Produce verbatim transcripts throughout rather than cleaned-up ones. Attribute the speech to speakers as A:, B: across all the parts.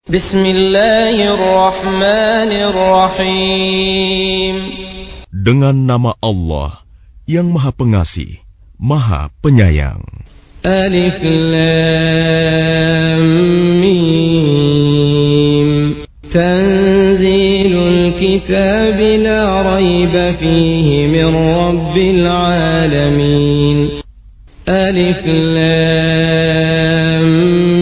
A: Bismillahirrahmanirrahim.
B: Dengan nama Allah yang Maha Pengasih, Maha Penyayang.
A: Alif Lam Mim. Tanzilul kitab la rayba fihi min rabbil alamin. Alif Lam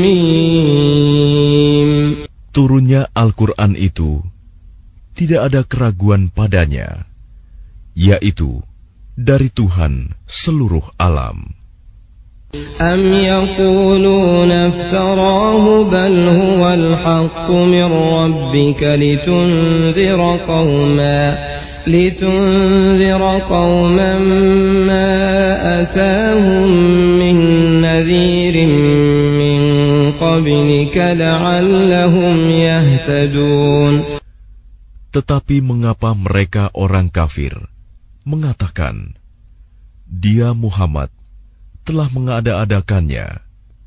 A: Mim.
B: Turunnya Al-Quran itu tidak ada keraguan padanya, yaitu dari Tuhan seluruh alam.
A: Am yaquluna iftarahu bal huwal haqqu min rabbika litunzira qauman litunzira qauman ma atahum min nadhirin min qablika la'allahum yahtadun.
B: Tetapi mengapa mereka orang kafir mengatakan, dia Muhammad telah mengada-adakannya?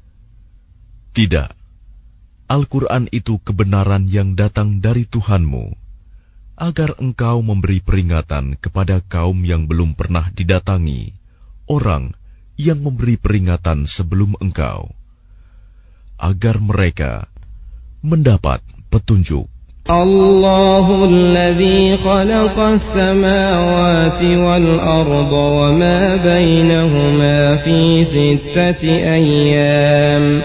B: Tidak, Al-Quran itu kebenaran yang datang dari Tuhanmu, agar engkau memberi peringatan kepada kaum yang belum pernah didatangi orang yang memberi peringatan sebelum engkau, agar mereka mendapat petunjuk.
A: Allahul ladzi khalaqas samawati wal arda wa ma bainahuma fi sittati ayyam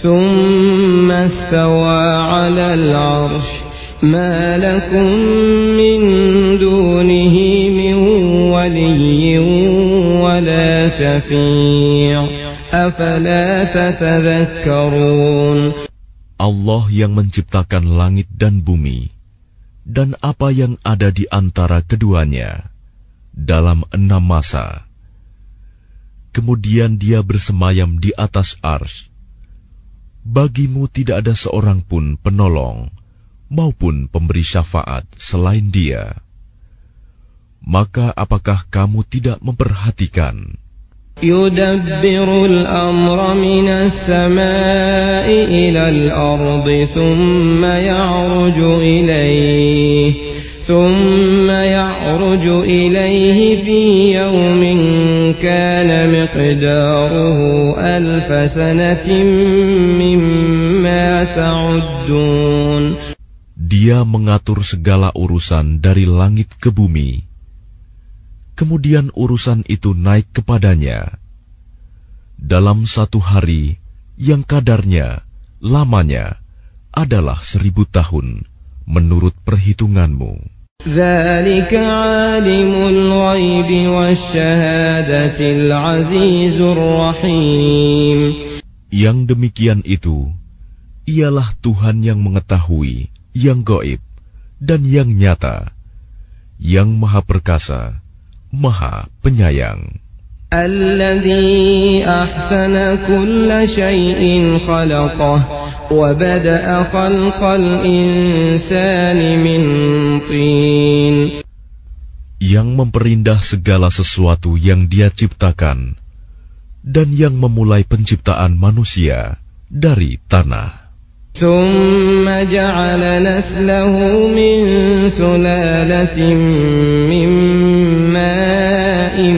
A: thumma istawa 'alal 'arsy ma lakum min dunihi min waliyyin wa la shafi' afala tatadhakkarun.
B: Allah yang menciptakan langit dan bumi dan apa yang ada di antara keduanya dalam enam masa. Kemudian Dia bersemayam di atas arsy. Bagimu tidak ada seorang pun penolong maupun pemberi syafaat selain Dia. Maka apakah kamu tidak memperhatikan?
A: Yudabbirul amra minas samai ilal ardi thumma ya'ruju ilayhi thumma ya'ruju ilayhi fi yawmin kana miqdaruhu alf sanatin mimma ta'uddun.
B: Dia mengatur segala urusan dari langit ke bumi. Kemudian urusan itu naik kepadanya dalam satu hari yang kadarnya, lamanya adalah seribu tahun menurut perhitunganmu.
A: Dzalika 'alimul ghaibi wasyahadatil 'azizur rahim.
B: Yang demikian itu ialah Tuhan yang mengetahui yang gaib dan yang nyata, yang Maha Perkasa, Maha Penyayang.
A: Alladzi ahsana kulla syai'in khalaqah wa bada'a khalqal insani min tin.
B: Yang memperindah segala sesuatu yang Dia ciptakan dan yang memulai penciptaan manusia dari tanah.
A: Thumma ja'ala naslahu min sulalatin min ma'in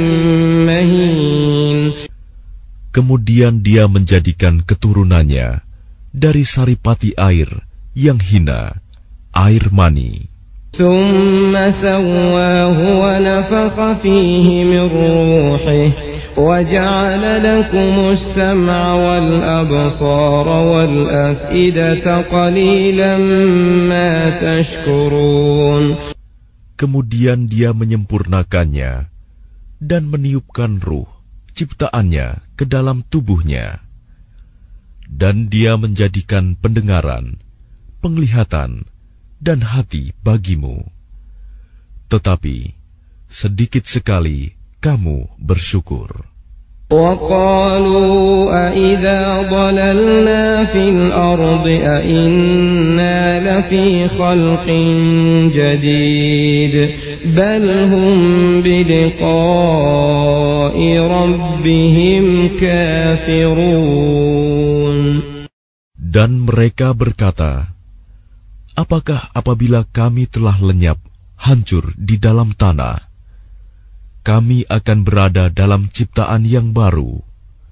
A: mahin.
B: Kemudian Dia menjadikan keturunannya dari saripati air yang hina, air mani.
A: Thumma sawwahu wa nafakha fihi min ruhihi وَجَعَلَ لَكُمُ السَّمْعَ وَالْأَبْصَارَ وَالْأَفْئِدَةَ قَلِيلًا مَا تَشْكُرُونَ.
B: Kemudian Dia menyempurnakannya dan meniupkan ruh ciptaannya ke dalam tubuhnya, dan Dia menjadikan pendengaran, penglihatan, dan hati bagimu. Tetapi sedikit sekali kamu bersyukur.
A: وَقَالُوا أَإِذَا ضَلَلْنَا فِي الْأَرْضِ أَإِنَّا لَفِي خَلْقٍ جَدِيدٍ بَلْ هُمْ بِلِقَاءِ رَبِّهِمْ كَافِرُونَ.
B: Dan mereka berkata, apakah apabila kami telah lenyap, hancur di dalam tanah, kami akan berada dalam ciptaan yang baru?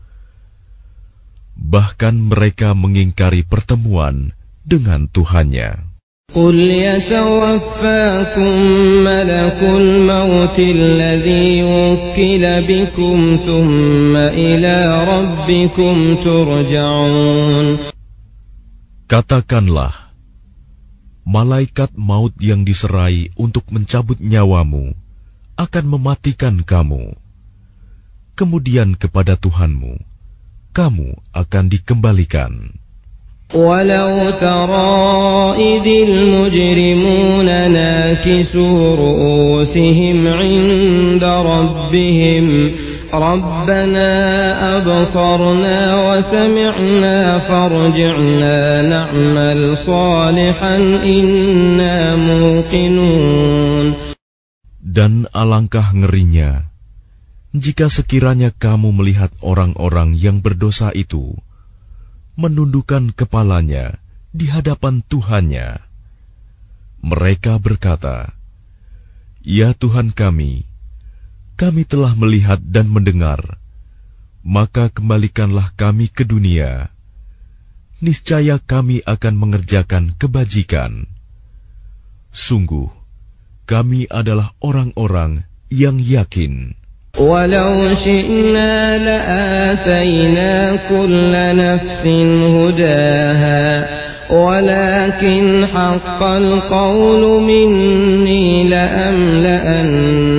B: Bahkan mereka mengingkari pertemuan dengan Tuhannya.
A: قل يتوفاكم ملك الموت الذي وكل بكم ثم إلى ربكم ترجعون.
B: Katakanlah, malaikat maut yang diserai untuk mencabut nyawamu akan mematikan kamu. Kemudian kepada Tuhanmu, kamu akan dikembalikan.
A: ولو ترى إذ المجرمون ناكسوا رؤوسهم عند ربهم ربنا أبصرنا وسمعنا فارجعنا نعمل صالحا إنا موقنون.
B: Dan alangkah ngerinya jika sekiranya kamu melihat orang-orang yang berdosa itu menundukkan kepalanya di hadapan Tuhannya. Mereka berkata, "Ya Tuhan kami, kami telah melihat dan mendengar, maka kembalikanlah kami ke dunia. Niscaya kami akan mengerjakan kebajikan. Sungguh, kami adalah orang-orang yang yakin."
A: ولو شئنا لآتينا كل نفس هداها ولكن حق القول مني لأملأن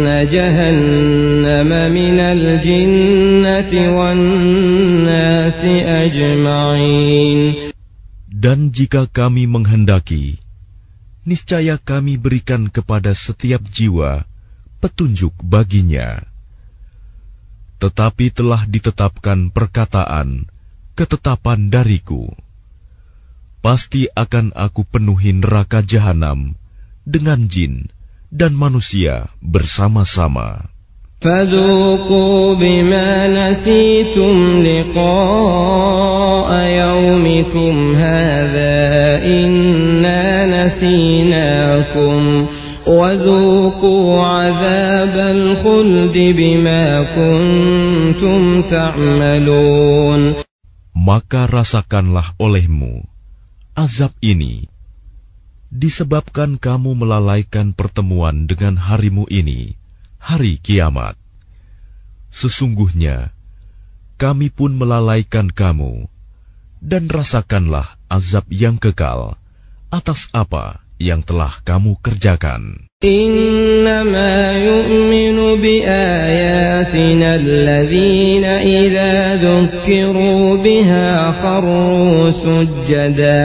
A: جهنم من الجنة والناس أجمعين.
B: Dan jika kami menghendaki, niscaya kami berikan kepada setiap jiwa petunjuk baginya. Tetapi telah ditetapkan perkataan, ketetapan dariku. Pasti akan aku penuhi neraka jahanam dengan jin dan manusia bersama-sama.
A: فَذُوقُوا بِمَا نَسِيتُمْ لِقَاءَ يَوْمِكُمْ هَذَا إِنَّا نَسِينَاكُمْ وَذُوقُوا عَذَابَ الْخُلْدِ بِمَا كُنْتُمْ تَعْمَلُونَ.
B: Maka rasakanlah olehmu azab ini, disebabkan kamu melalaikan pertemuan dengan harimu ini, hari kiamat. Sesungguhnya, kami pun melalaikan kamu, dan rasakanlah azab yang kekal atas apa yang telah kamu kerjakan.
A: إنما يؤمن بآياتنا الذين إذا ذكروا بها خروا سجدا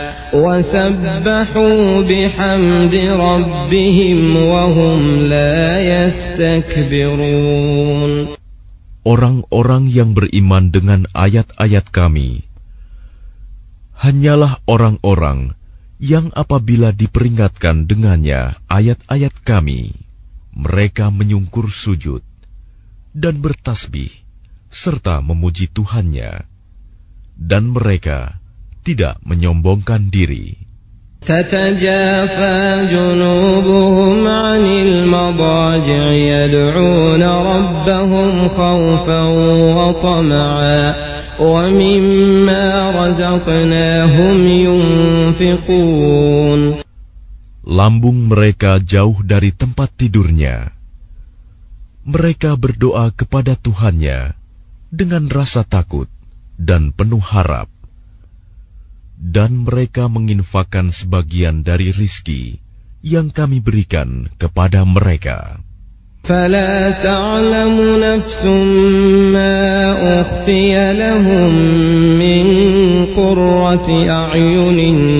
A: وسبحوا بحمد ربهم وهم لا يستكبرون.
B: Orang-orang yang beriman dengan ayat-ayat kami hanyalah orang-orang yang apabila diperingatkan dengannya ayat-ayat kami, mereka menyungkur sujud dan bertasbih serta memuji Tuhannya, dan mereka tidak menyombongkan diri.
A: تتجافى جنوبهم عن المضاجع يدعون ربهم خوفا وطمعا وَمِمَّا رَزَقْنَاهُمْ يُنْفِقُونَ.
B: Lambung mereka jauh dari tempat tidurnya. Mereka berdoa kepada Tuhannya dengan rasa takut dan penuh harap. Dan mereka menginfakkan sebagian dari rizki yang kami berikan kepada mereka.
A: فَلَا تَعْلَمُ نَفْسٌ مَّا أُخْفِيَ لَهُم مِّن قُرَّةِ أَعْيُنٍ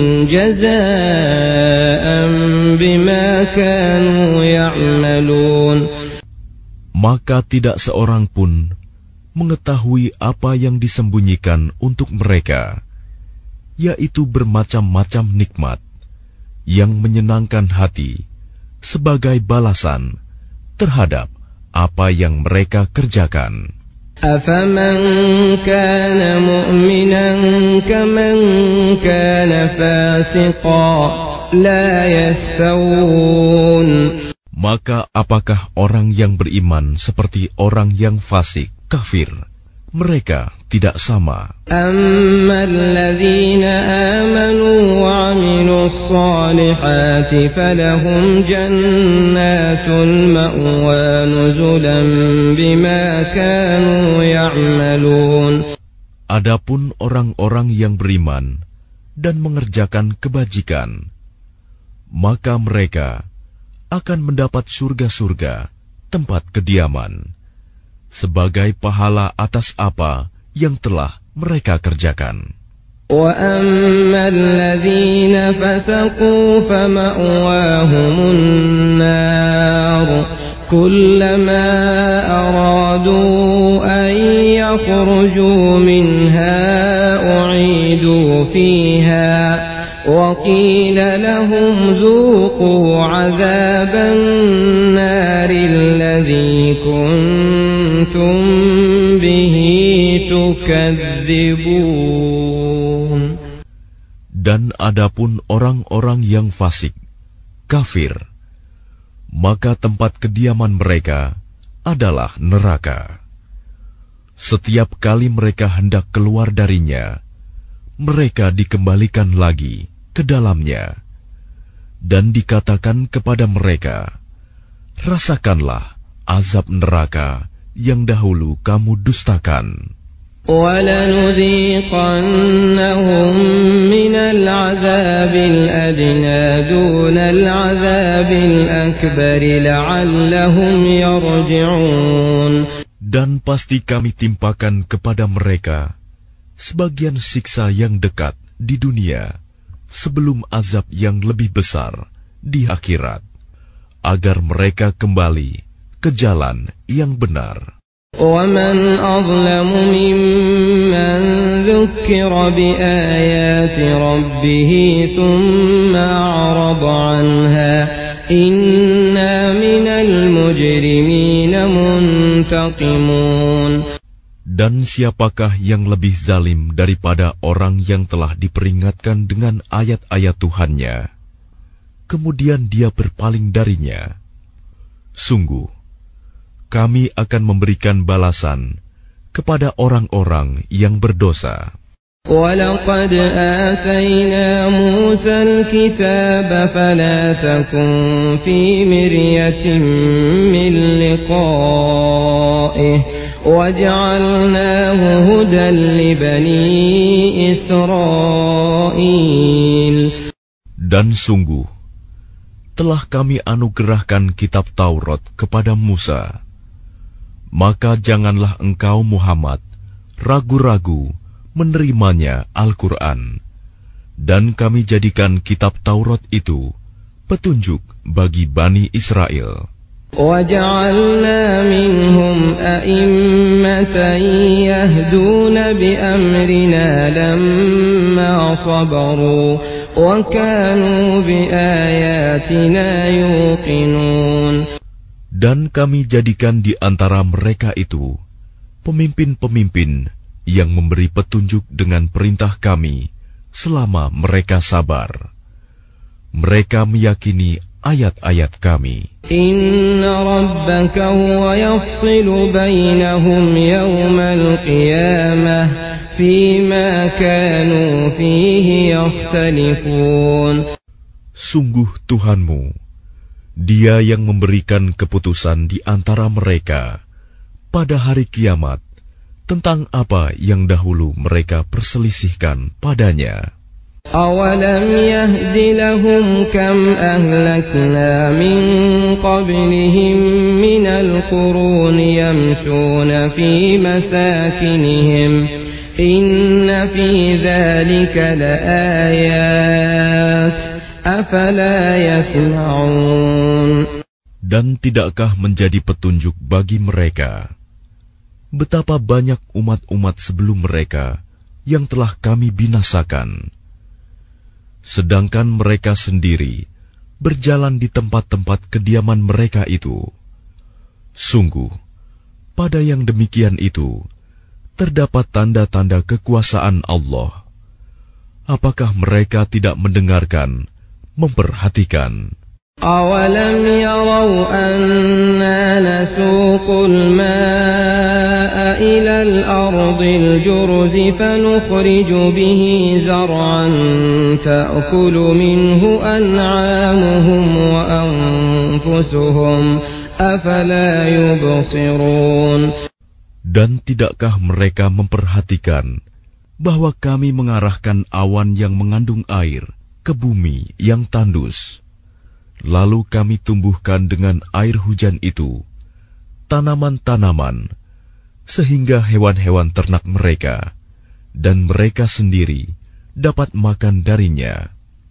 A: جَزَاءً بِمَا كَانُوا يَعْمَلُونَ.
B: Maka tidak seorang pun mengetahui apa yang disembunyikan untuk mereka, yaitu bermacam-macam nikmat yang menyenangkan hati sebagai balasan terhadap apa yang mereka kerjakan.
A: أَفَمَنْ كَانَ مُؤْمِنًا كَمَنْ كَانَ فَاسِقًا لا يستوون.
B: Maka apakah orang yang beriman seperti orang yang fasik, kafir? Mereka tidak sama.
A: أما الذين آمنوا وعملوا الصالحات فلهم جنات المأوى نزلا بما كانوا يعملون.
B: Adapun orang-orang yang beriman dan mengerjakan kebajikan, maka mereka akan mendapat surga-surga, tempat kediaman, sebagai pahala atas apa yang telah mereka kerjakan.
A: وَأَمَّا الَّذِينَ فَسَقُوا فَمَأْوَاهُمُ النَّارُ كُلَّمَا أَرَادُوا أَن يَخْرُجُوا مِنْهَا أُعِيدُوا فِيهَا وَقِيلَ لَهُمْ ذُوقُوا عَذَابَ النَّارِ الَّذِي كُنتُمْ بِهِ تُكَذِّبُونَ.
B: Dan adapun orang-orang yang fasik, kafir, maka tempat kediaman mereka adalah neraka. Setiap kali mereka hendak keluar darinya, mereka dikembalikan lagi ke dalamnya, dan dikatakan kepada mereka, rasakanlah azab neraka yang dahulu kamu dustakan.
A: وَلَنُذِيقَنَّهُمْ مِنَ الْعَذَابِ الْأَدْنَى دُونَ الْعَذَابِ الْأَكْبَرِ لَعَلَّهُمْ يَرْجِعُونَ.
B: Dan pasti kami timpakan kepada mereka sebagian siksa yang dekat di dunia sebelum azab yang lebih besar di akhirat, agar mereka kembali ke jalan yang benar.
A: وَمَنْ أَظْلَمُ مِمَّنْ ذُكِّرَ بِآيَاتِ رَبِّهِ ثُمَّ أَعْرَضَ عَنْهَا إِنَّا مِنَ الْمُجْرِمِينَ مُنْتَقِمُونَ.
B: Dan siapakah yang lebih zalim daripada orang yang telah diperingatkan dengan ayat-ayat Tuhannya, kemudian dia berpaling darinya? Sungguh, kami akan memberikan balasan kepada orang-orang yang berdosa.
A: وَلَقَدْ آتَيْنَا مُوسَى الْكِتَابَ فَلَا تَكُنْ فِي مِرْيَةٍ مِّن لِقَائِهِ وَجَعَلْنَاهُ هُدًى لِبَنِي إِسْرَائِيلَ.
B: Dan sungguh, telah kami anugerahkan kitab Taurat kepada Musa. Maka janganlah engkau Muhammad ragu-ragu menerimanya Al-Quran, dan kami jadikan kitab Taurat itu petunjuk bagi Bani Israel.
A: وَجَعَلْنَا مِنْهُمْ أَئِمَّةً يَهْدُونَ بِأَمْرِنَا لَمَّا صَبَرُوا وَكَانُوا بِآيَاتِنَا يُوقِنُونَ.
B: Dan kami jadikan di antara mereka itu pemimpin-pemimpin yang memberi petunjuk dengan perintah kami selama mereka sabar. Mereka meyakini ayat-ayat kami.
A: Inna rabbaka huwa yafsilu bainahum yawmal qiyamah fima kanu fihi yakhtalifun.
B: Sungguh Tuhanmu, Dia yang memberikan keputusan di antara mereka pada hari kiamat tentang apa yang dahulu mereka perselisihkan padanya.
A: أَوَلَمْ يَهْدِ لَهُمْ كَمْ أَهْلَكْنَا مِنْ قَبْلِهِمْ مِنَ الْقُرُونِ يَمْشُونَ فِي مَسَاكِنِهِمْ إِنَّ فِي ذَلِكَ لَآيَاتٍ أَفَلَا يَسْمَعُونَ.
B: Dan tidakkah menjadi petunjuk bagi mereka betapa banyak umat-umat sebelum mereka yang telah kami binasakan, sedangkan mereka sendiri berjalan di tempat-tempat kediaman mereka itu. Sungguh, pada yang demikian itu terdapat tanda-tanda kekuasaan Allah. Apakah mereka tidak mendengarkan memperhatikan.
A: أَوَلَمْ يَرَوْا أَنَّا نَسُوقُ الْمَاءَ إِلَى الْأَرْضِ الْجُرُزِ فَنُخْرِجُ بِهِ زَرْعًا تَأْكُلُ مِنْهُ أَنْعَامُهُمْ وَأَنْفُسُهُمْ أَفَلَا يُبْصِرُونَ.
B: Dan tidakkah mereka memperhatikan bahwa kami mengarahkan awan yang mengandung air ke bumi yang tandus? Lalu kami tumbuhkan dengan air hujan itu tanaman-tanaman, sehingga hewan-hewan ternak mereka dan mereka sendiri dapat makan darinya.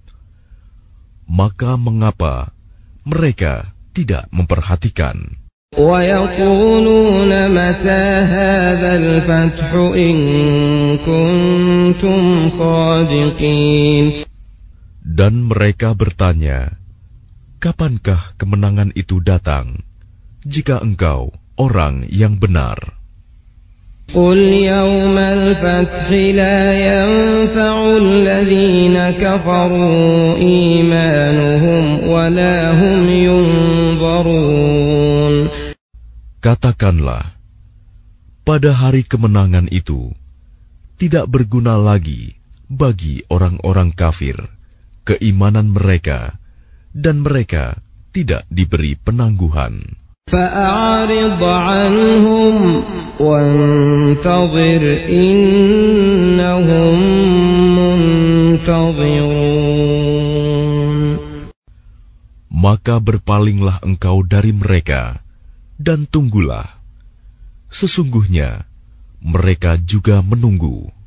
B: Maka mengapa mereka tidak memperhatikan?
A: وَيَقُولُونَ مَتَى هَذَا الْفَتْحُ إِن كُنتُمْ صَادِقِينَ.
B: Dan mereka bertanya, kapankah kemenangan itu datang, jika engkau orang yang benar?
A: قُلْ يَوْمَ الْفَتْحِ لَا يَنفَعُ الَّذِينَ كَفَرُوا إِيمَانُهُمْ وَلَا هُمْ يُنظَرُونَ.
B: Katakanlah, pada hari kemenangan itu tidak berguna lagi bagi orang-orang kafir keimanan mereka, dan mereka tidak diberi penangguhan.
A: فَأَعْرِضْ عَنْهُمْ وَانْتَظِرْ إِنَّهُمْ مُنْتَظِرُونَ.
B: Maka berpalinglah engkau dari mereka, dan tunggulah. Sesungguhnya mereka juga menunggu.